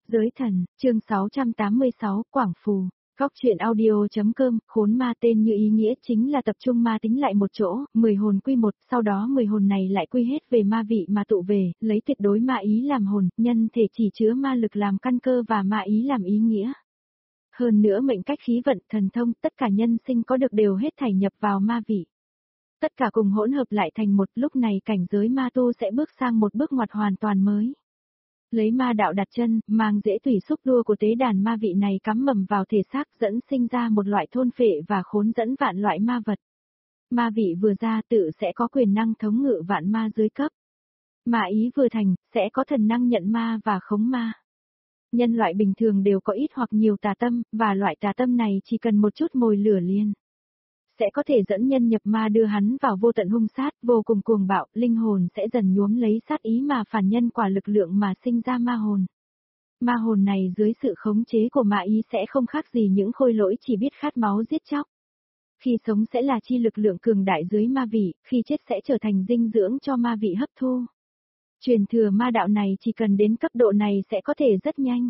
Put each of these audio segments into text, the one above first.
Giới thần, chương 686, Quảng Phù. Góc truyện audio.com, khốn ma tên như ý nghĩa chính là tập trung ma tính lại một chỗ, 10 hồn quy một, sau đó 10 hồn này lại quy hết về ma vị mà tụ về, lấy tuyệt đối ma ý làm hồn, nhân thể chỉ chứa ma lực làm căn cơ và ma ý làm ý nghĩa. Hơn nữa mệnh cách khí vận, thần thông, tất cả nhân sinh có được đều hết thảy nhập vào ma vị. Tất cả cùng hỗn hợp lại thành một, lúc này cảnh giới ma tu sẽ bước sang một bước ngoặt hoàn toàn mới. Lấy ma đạo đặt chân, mang dễ tùy xúc đua của tế đàn ma vị này cắm mầm vào thể xác dẫn sinh ra một loại thôn phệ và khốn dẫn vạn loại ma vật. Ma vị vừa ra tự sẽ có quyền năng thống ngự vạn ma dưới cấp. Ma ý vừa thành, sẽ có thần năng nhận ma và khống ma. Nhân loại bình thường đều có ít hoặc nhiều tà tâm, và loại tà tâm này chỉ cần một chút mồi lửa liền sẽ có thể dẫn nhân nhập ma đưa hắn vào vô tận hung sát, vô cùng cuồng bạo, linh hồn sẽ dần nhuốm lấy sát ý mà phản nhân quả lực lượng mà sinh ra ma hồn. Ma hồn này dưới sự khống chế của ma ý sẽ không khác gì những khôi lỗi chỉ biết khát máu giết chóc. Khi sống sẽ là chi lực lượng cường đại dưới ma vị, khi chết sẽ trở thành dinh dưỡng cho ma vị hấp thu. Truyền thừa ma đạo này chỉ cần đến cấp độ này sẽ có thể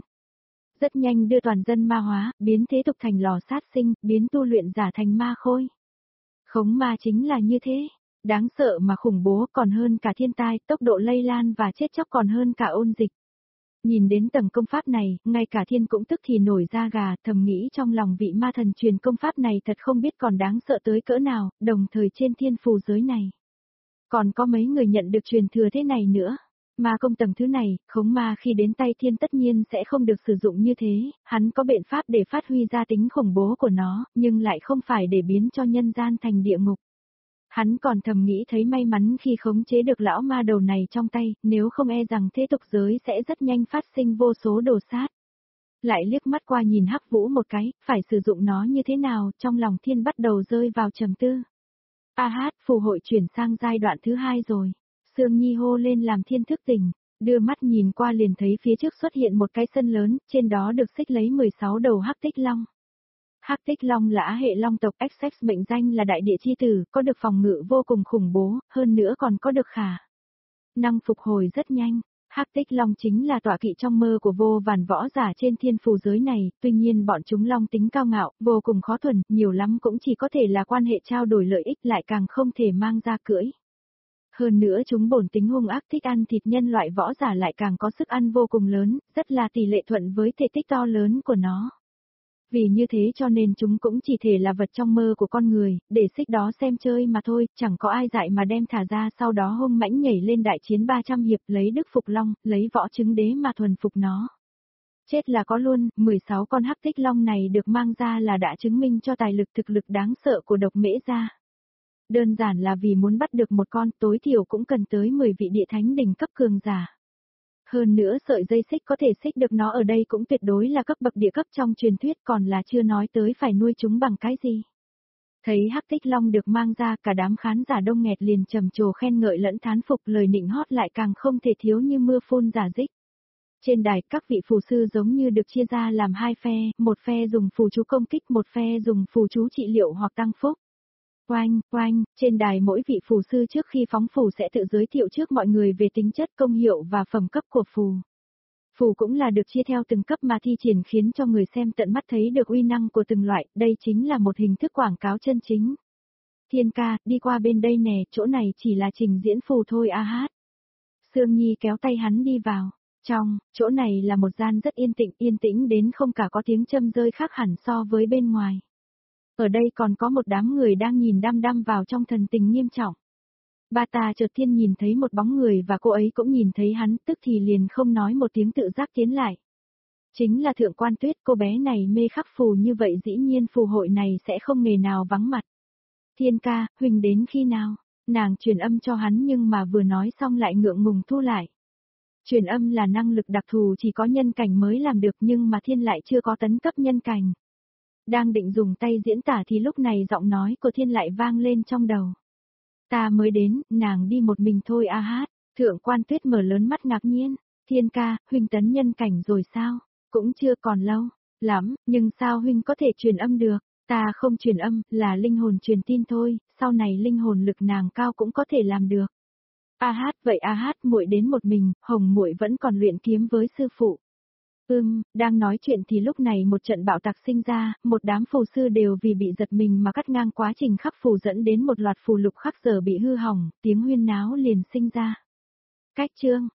rất nhanh đưa toàn dân ma hóa, biến thế tục thành lò sát sinh, biến tu luyện giả thành ma khôi. Khống ma chính là như thế, đáng sợ mà khủng bố còn hơn cả thiên tai, tốc độ lây lan và chết chóc còn hơn cả ôn dịch. Nhìn đến tầng công pháp này, ngay cả thiên cũng tức thì nổi da gà, thầm nghĩ trong lòng vị ma thần truyền công pháp này thật không biết còn đáng sợ tới cỡ nào, đồng thời trên thiên phù giới này. Còn có mấy người nhận được truyền thừa thế này nữa. Ma công tầng thứ này, khống ma khi đến tay thiên tất nhiên sẽ không được sử dụng như thế, hắn có biện pháp để phát huy ra tính khủng bố của nó, nhưng lại không phải để biến cho nhân gian thành địa ngục. Hắn còn thầm nghĩ thấy may mắn khi khống chế được lão ma đầu này trong tay, nếu không e rằng thế tục giới sẽ rất nhanh phát sinh vô số đồ sát. Lại liếc mắt qua nhìn Hắc Vũ một cái, phải sử dụng nó như thế nào, trong lòng thiên bắt đầu rơi vào trầm tư. Phù hội chuyển sang giai đoạn thứ 2 rồi. Sương Nhi hô lên làm thiên thức tỉnh, đưa mắt nhìn qua liền thấy phía trước xuất hiện một cái sân lớn, trên đó được xích lấy 16 đầu Hắc Tích Long. Hắc Tích Long là á hệ long tộc XX mệnh danh là đại địa chi tử, có được phòng ngự vô cùng khủng bố, hơn nữa còn có được khả năng phục hồi rất nhanh. Hắc Tích Long chính là tọa kỵ trong mơ của vô vàn võ giả trên thiên phù giới này, tuy nhiên bọn chúng long tính cao ngạo, vô cùng khó thuần, nhiều lắm cũng chỉ có thể là quan hệ trao đổi lợi ích lại càng không thể mang ra cưỡi. Hơn nữa chúng bổn tính hung ác thích ăn thịt nhân loại võ giả lại càng có sức ăn vô cùng lớn, rất là tỷ lệ thuận với thể tích to lớn của nó. Vì như thế cho nên chúng cũng chỉ thể là vật trong mơ của con người, để xích đó xem chơi mà thôi, chẳng có ai dạy mà đem thả ra sau đó hung mãnh nhảy lên đại chiến 300 hiệp lấy đức phục long, lấy võ chứng đế mà thuần phục nó. Chết là có luôn, 16 con Hắc Tích Long này được mang ra là đã chứng minh cho tài lực thực lực đáng sợ của độc mễ gia. Đơn giản là vì muốn bắt được một con tối thiểu cũng cần tới 10 vị địa thánh đỉnh cấp cường giả. Hơn nữa sợi dây xích có thể xích được nó ở đây cũng tuyệt đối là cấp bậc địa cấp trong truyền thuyết còn là chưa nói tới phải nuôi chúng bằng cái gì. Thấy Hắc Tích Long được mang ra cả đám khán giả đông nghẹt liền trầm trồ khen ngợi lẫn thán phục lời nịnh hót lại càng không thể thiếu như mưa phun giả dích. Trên đài các vị phù sư giống như được chia ra làm hai phe, một phe dùng phù chú công kích một phe dùng phù chú trị liệu hoặc tăng phúc. Oanh, trên đài mỗi vị phù sư trước khi phóng phù sẽ tự giới thiệu trước mọi người về tính chất công hiệu và phẩm cấp của phù. Phù cũng là được chia theo từng cấp mà thi triển khiến cho người xem tận mắt thấy được uy năng của từng loại, đây chính là một hình thức quảng cáo chân chính. Thiên ca, đi qua bên đây nè, chỗ này chỉ là trình diễn phù thôi Sương Nhi kéo tay hắn đi vào. Trong, chỗ này là một gian rất yên tĩnh đến không cả có tiếng châm rơi khác hẳn so với bên ngoài. Ở đây còn có một đám người đang nhìn đăm đăm vào trong thần tình nghiêm trọng. Bà ta chợt thiên nhìn thấy một bóng người và cô ấy cũng nhìn thấy hắn, tức thì liền không nói một tiếng tự giác tiến lại. Chính là Thượng Quan Tuyết, cô bé này mê khắc phù như vậy dĩ nhiên phù hội này sẽ không nghề nào vắng mặt. Thiên ca, huynh đến khi nào? Nàng truyền âm cho hắn nhưng mà vừa nói xong lại ngượng ngùng thu lại. Truyền âm là năng lực đặc thù chỉ có nhân cảnh mới làm được nhưng mà thiên lại chưa có tấn cấp nhân cảnh. Đang định dùng tay diễn tả thì lúc này giọng nói của thiên lại vang lên trong đầu. Ta mới đến, nàng đi một mình thôi Thượng Quan Tuyết mở lớn mắt ngạc nhiên. Thiên ca, huynh tấn nhân cảnh rồi sao? Cũng chưa còn lâu lắm, nhưng sao huynh có thể truyền âm được? Ta không truyền âm, là linh hồn truyền tin thôi, sau này linh hồn lực nàng cao cũng có thể làm được. Vậy muội đến một mình, Hồng muội vẫn còn luyện kiếm với sư phụ. Đang nói chuyện thì lúc này một trận bạo tạc sinh ra, một đám phù sư đều vì bị giật mình mà cắt ngang quá trình khắc phù dẫn đến một loạt phù lục khắc giờ bị hư hỏng, tiếng huyên náo liền sinh ra. Cách chương